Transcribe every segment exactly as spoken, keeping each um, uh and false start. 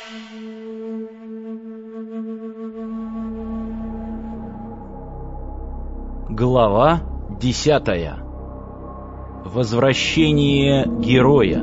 Глава десятая. Возвращение героя.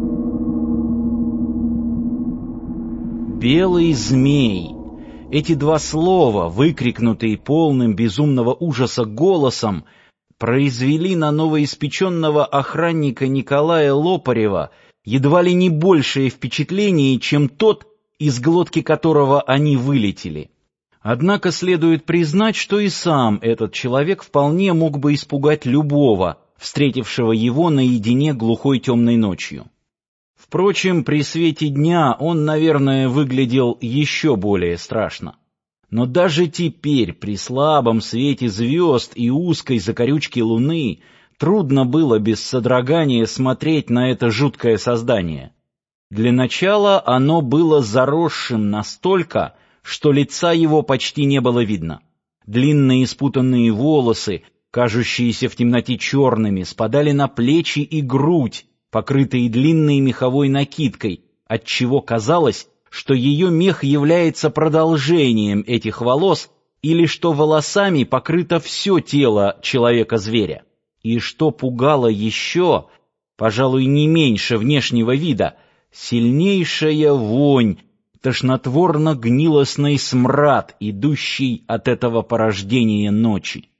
Белый змей. Эти два слова, выкрикнутые полным безумного ужаса голосом, произвели на новоиспеченного охранника Николая Лопарева едва ли не большее впечатление, чем тот, из глотки которого они вылетели. Однако следует признать, что и сам этот человек вполне мог бы испугать любого, встретившего его наедине глухой темной ночью. Впрочем, при свете дня он, наверное, выглядел еще более страшно. Но даже теперь, при слабом свете звезд и узкой закорючке луны, трудно было без содрогания смотреть на это жуткое создание. Для начала оно было заросшим настолько, что лица его почти не было видно. Длинные спутанные волосы, кажущиеся в темноте черными, спадали на плечи и грудь, покрытые длинной меховой накидкой, отчего казалось, что ее мех является продолжением этих волос, или что волосами покрыто все тело человека-зверя. И что пугало еще, пожалуй, не меньше внешнего вида, сильнейшая вонь, тошнотворно-гнилостный смрад, идущий от этого порождения ночи.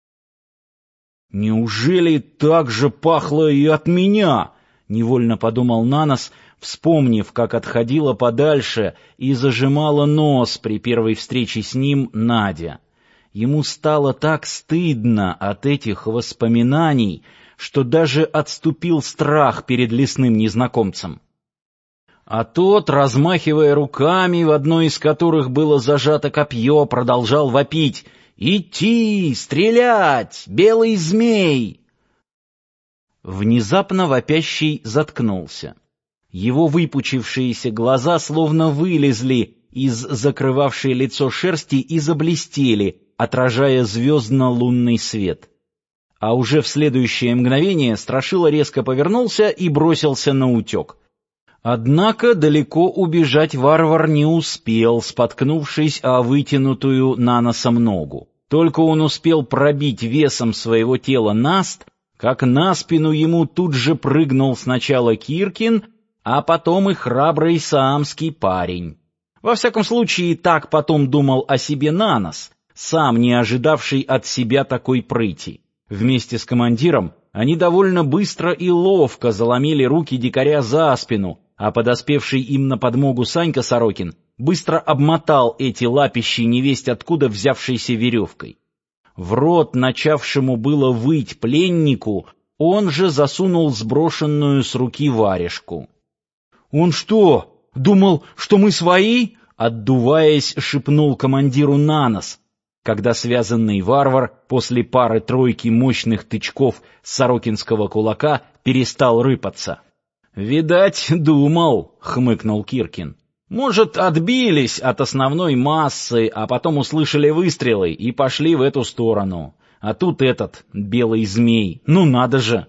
«Неужели так же пахло и от меня?» — невольно подумал Нанос, вспомнив, как отходила подальше и зажимала нос при первой встрече с ним Надя. Ему стало так стыдно от этих воспоминаний, что даже отступил страх перед лесным незнакомцем. А тот, размахивая руками, в одной из которых было зажато копье, продолжал вопить: «Идти! Стрелять! Белый змей!» Внезапно вопящий заткнулся. Его выпучившиеся глаза словно вылезли из закрывавшей лицо шерсти и заблестели, отражая звездно-лунный свет. А уже в следующее мгновение Страшила резко повернулся и бросился наутек. Однако далеко убежать варвар не успел, споткнувшись о вытянутую Наносом ногу. Только он успел пробить весом своего тела наст, как на спину ему тут же прыгнул сначала Киркин, а потом и храбрый саамский парень. Во всяком случае, так потом думал о себе Нанос, сам не ожидавший от себя такой прыти. Вместе с командиром они довольно быстро и ловко заломили руки дикаря за спину, а подоспевший им на подмогу Санька Сорокин быстро обмотал эти лапищи невесть откуда взявшейся веревкой. В рот начавшему было выть пленнику он же засунул сброшенную с руки варежку. «Он что, думал, что мы свои?» — отдуваясь, шепнул командиру Нанос, когда связанный варвар после пары-тройки мощных тычков сорокинского кулака перестал рыпаться. «Видать, думал», — хмыкнул Киркин. «Может, отбились от основной массы, а потом услышали выстрелы и пошли в эту сторону. А тут этот белый змей. Ну надо же!»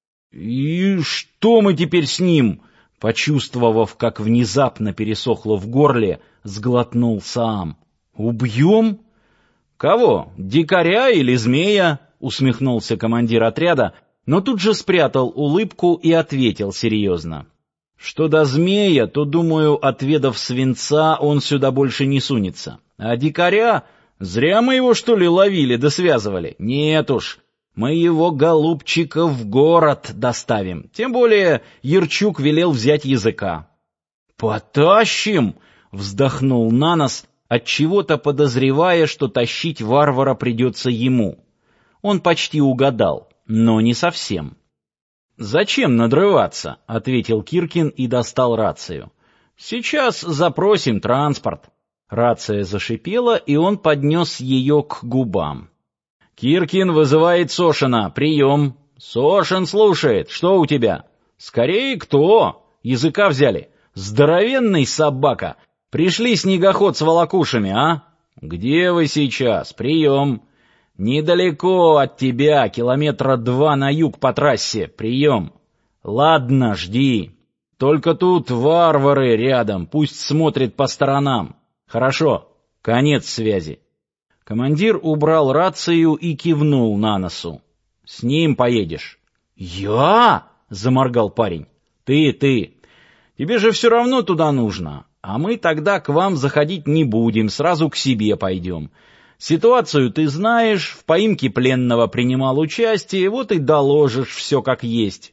«И что мы теперь с ним?» Почувствовав, как внезапно пересохло в горле, сглотнул Саам. «Убьем?» «Кого? Дикаря или змея?» — усмехнулся командир отряда, но тут же спрятал улыбку и ответил серьезно. «Что до змея, то, думаю, отведав свинца, он сюда больше не сунется. А дикаря? Зря мы его, что ли, ловили да связывали? Нет уж, мы его, голубчика, в город доставим. Тем более Ярчук велел взять языка». «Потащим!» — вздохнул Нанос, отчего-то подозревая, что тащить варвара придется ему. Он почти угадал, но не совсем. «Зачем надрываться?» — ответил Киркин и достал рацию. «Сейчас запросим транспорт». Рация зашипела, и он поднес ее к губам. «Киркин вызывает Сошина. Прием». «Сошин слушает. Что у тебя?» «Скорее кто? Языка взяли. Здоровенный собака. Пришли снегоход с волокушами, а?» «Где вы сейчас? Прием». «Недалеко от тебя, километра два на юг по трассе. Прием». «Ладно, жди». Только тут варвары рядом, пусть смотрит по сторонам. Хорошо, конец связи. Командир убрал рацию и кивнул Наносу. С ним поедешь. Я? Заморгал парень. Ты, ты. Тебе же все равно туда нужно. А мы тогда к вам заходить не будем, сразу к себе пойдем. Ситуацию ты знаешь, в поимке пленного принимал участие, вот и доложишь все как есть.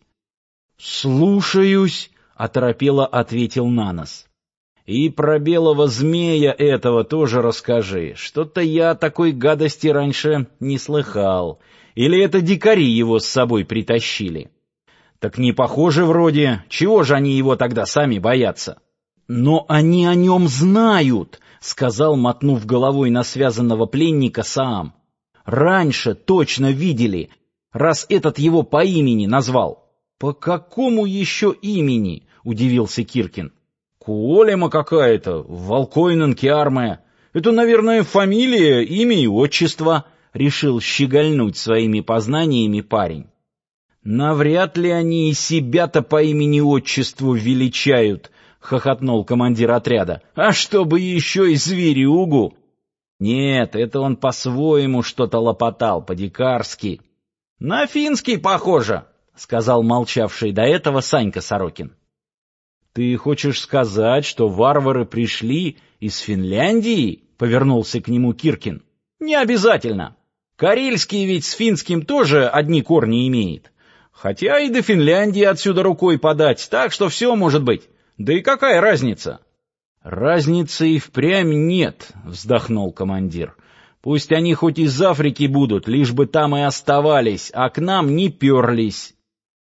Слушаюсь, оторопело ответил Нанос. И про белого змея этого тоже расскажи. Что-то я такой гадости раньше не слыхал. Или это дикари его с собой притащили? Так не похоже вроде. Чего же они его тогда сами боятся? Но они о нем знают, сказал, мотнув головой на связанного пленника Саам. Раньше точно видели, раз этот его по имени назвал. По какому еще имени? Удивился Киркин. Колема какая-то, Волкойнен Киарме. Это, наверное, фамилия, имя и отчество, решил щегольнуть своими познаниями парень. Навряд ли они и себя-то по имени-отчеству величают, хохотнул командир отряда. А чтобы еще и зверюгу? Нет, это он по-своему что-то лопотал, по-дикарски. На финский похоже, сказал молчавший до этого Санька Сорокин. Ты хочешь сказать, что варвары пришли из Финляндии? Повернулся к нему Киркин. Не обязательно. Карельский ведь с финским тоже одни корни имеет. Хотя и до Финляндии отсюда рукой подать, так что все может быть. Да и какая разница? Разницы и впрямь нет, вздохнул командир. Пусть они хоть из Африки будут, лишь бы там и оставались, а к нам не перлись.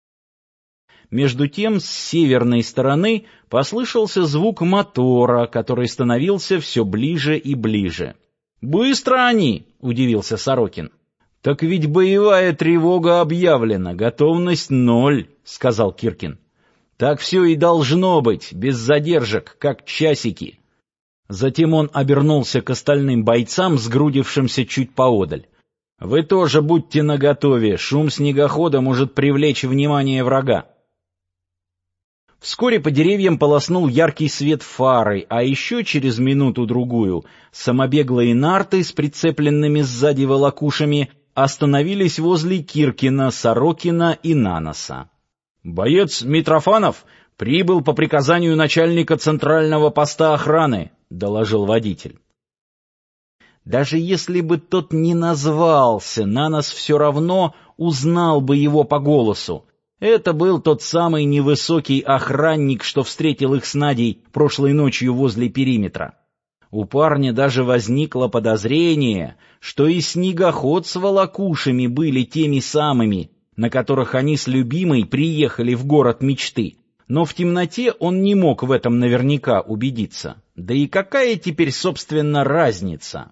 Между тем с северной стороны послышался звук мотора, который становился все ближе и ближе. «Быстро они!» — удивился Сорокин. «Так ведь боевая тревога объявлена, готовность ноль», — сказал Киркин. «Так все и должно быть, без задержек, как часики». Затем он обернулся к остальным бойцам, сгрудившимся чуть поодаль. «Вы тоже будьте наготове, шум снегохода может привлечь внимание врага». Вскоре по деревьям полоснул яркий свет фары, а еще через минуту-другую самобеглые нарты с прицепленными сзади волокушами остановились возле Киркина, Сорокина и Наноса. «Боец Митрофанов прибыл по приказанию начальника центрального поста охраны», — доложил водитель. Даже если бы тот не назвался, Нанос все равно узнал бы его по голосу. Это был тот самый невысокий охранник, что встретил их с Надей прошлой ночью возле периметра. У парня даже возникло подозрение, что и снегоход с волокушами были теми самыми, на которых они с любимой приехали в город мечты. Но в темноте он не мог в этом наверняка убедиться. Да и какая теперь, собственно, разница?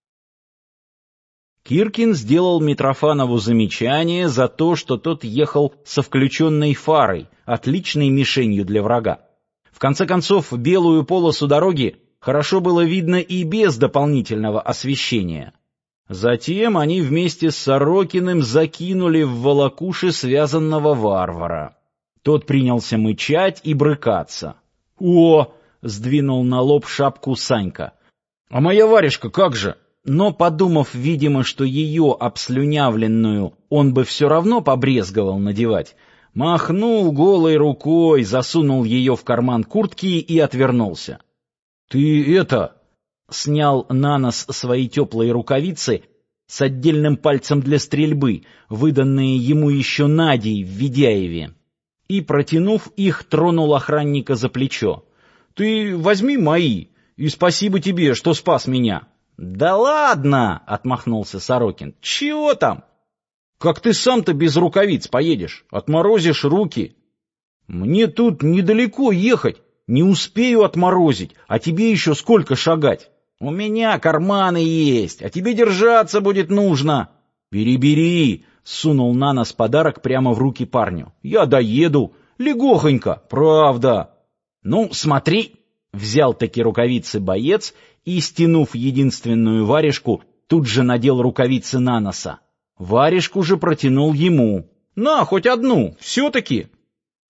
Киркин сделал Митрофанову замечание за то, что тот ехал со включенной фарой, отличной мишенью для врага. В конце концов, белую полосу дороги хорошо было видно и без дополнительного освещения. Затем они вместе с Сорокиным закинули в волокуши связанного варвара. Тот принялся мычать и брыкаться. «О!» — сдвинул на лоб шапку Санька. «А моя варежка как же?» Но, подумав, видимо, что ее обслюнявленную он бы все равно побрезговал надевать, махнул голой рукой, засунул ее в карман куртки и отвернулся. «Ты это...» — снял Нанос свои теплые рукавицы с отдельным пальцем для стрельбы, выданные ему еще Надей в Ведяеве, и, протянув их, тронул охранника за плечо. «Ты возьми мои, и спасибо тебе, что спас меня». «Да ладно!» — отмахнулся Сорокин. «Чего там? Как ты сам-то без рукавиц поедешь? Отморозишь руки?» «Мне тут недалеко ехать, не успею отморозить, а тебе еще сколько шагать? У меня карманы есть, а тебе держаться будет нужно». «Бери, бери!» — сунул Нанос подарок прямо в руки парню. «Я доеду, легохонько, правда». «Ну, смотри!» — взял-таки рукавицы боец и, стянув единственную варежку, тут же надел рукавицы Наноса. Варежку же протянул ему. «На, хоть одну, все-таки!»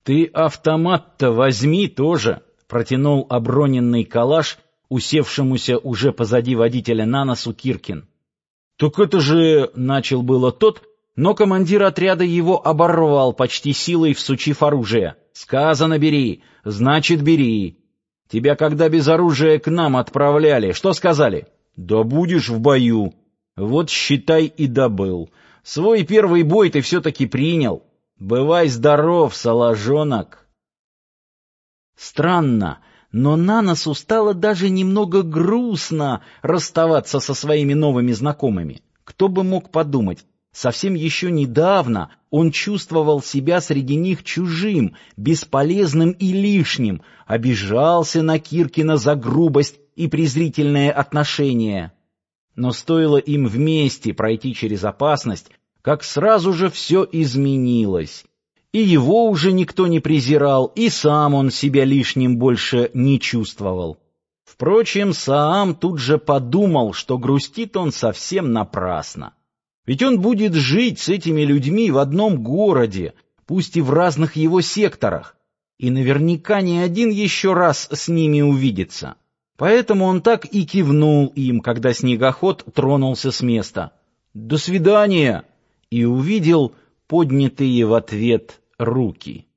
«Ты автомат-то возьми тоже», — протянул оброненный калаш, усевшемуся уже позади водителя на носу Киркин. «Так это же...» — начал было тот, но командир отряда его оборвал, почти силой всучив оружие. «Сказано, бери, значит, бери. Тебя когда без оружия к нам отправляли, что сказали?» «Да будешь в бою». «Вот, считай, и добыл. Свой первый бой ты все-таки принял. Бывай здоров, соложонок». Странно, но на носу стало даже немного грустно расставаться со своими новыми знакомыми. Кто бы мог подумать, совсем еще недавно он чувствовал себя среди них чужим, бесполезным и лишним, обижался на Киркина за грубость и презрительное отношение. Но стоило им вместе пройти через опасность, как сразу же все изменилось. И его уже никто не презирал, и сам он себя лишним больше не чувствовал. Впрочем, Саам тут же подумал, что грустит он совсем напрасно. Ведь он будет жить с этими людьми в одном городе, пусть и в разных его секторах, и наверняка не один еще раз с ними увидится. Поэтому он так и кивнул им, когда снегоход тронулся с места. «До свидания!» и увидел поднятые в ответ руки.